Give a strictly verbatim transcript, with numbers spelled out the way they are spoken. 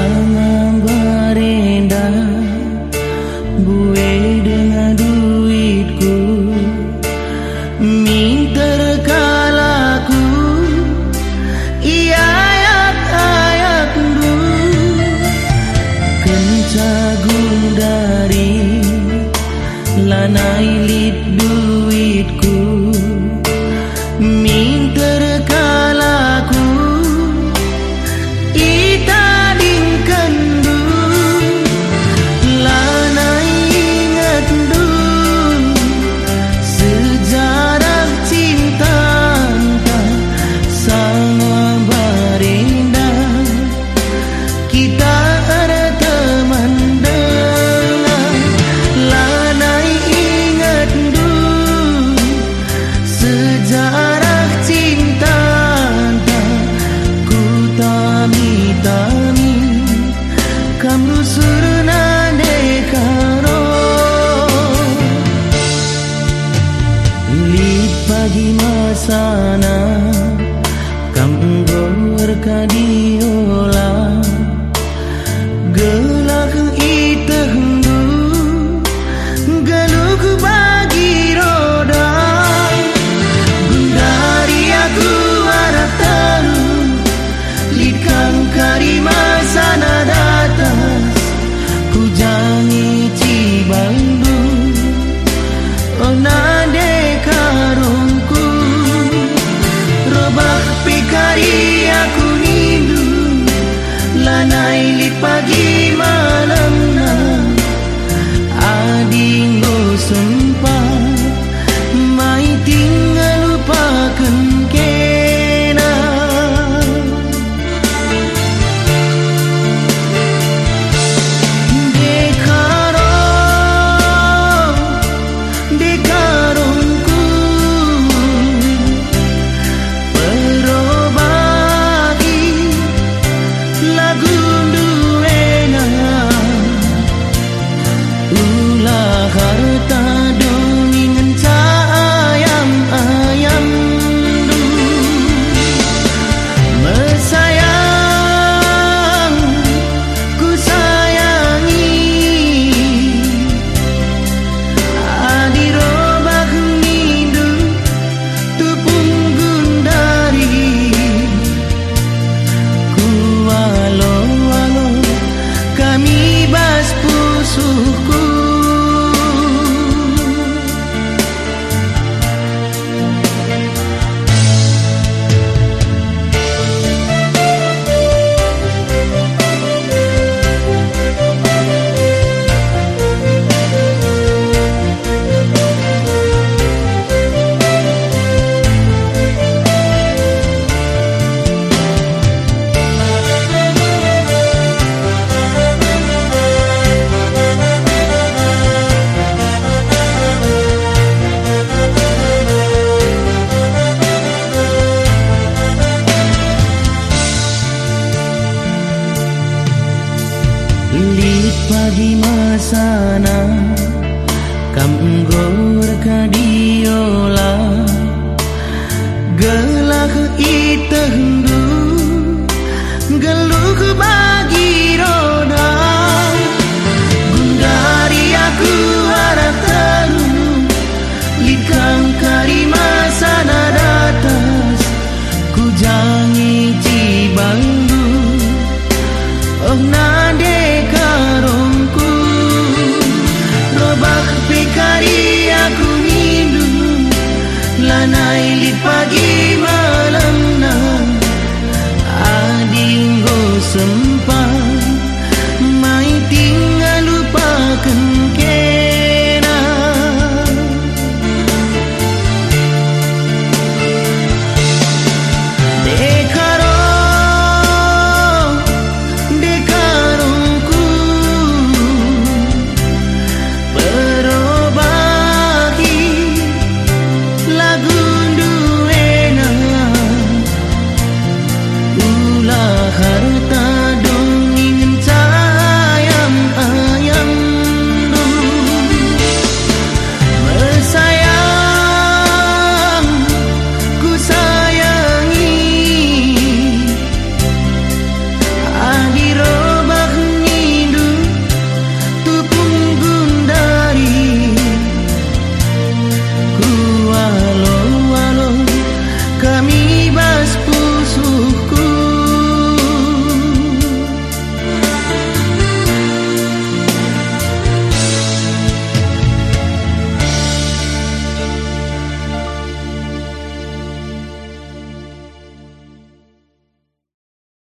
Sama berenda buai dengan duitku, minta rekalaku ia ayat-ayat du kencagung dari lanai lit duitku, minta rekalaku pagi masana kamgor kadiola gelak itahdu galuk bagi roda gundari aku arataru likang karima sana datas ku jangi cibandu onade karungku robak pikari aku nindu lanai lit pagi malam na adingo sempat mai tinggal lupakan kena dekaro dekaro harta domingan ayam-ayam du mesayang ku sayangi adirobak nindu tupung gundari ku walo-walo kami bas pusuhku lit pagi masana kamgor kadiola gelak itahdu geluk bagi roda gundari aku arataru likang karima sana datas ku jangi cibandu oh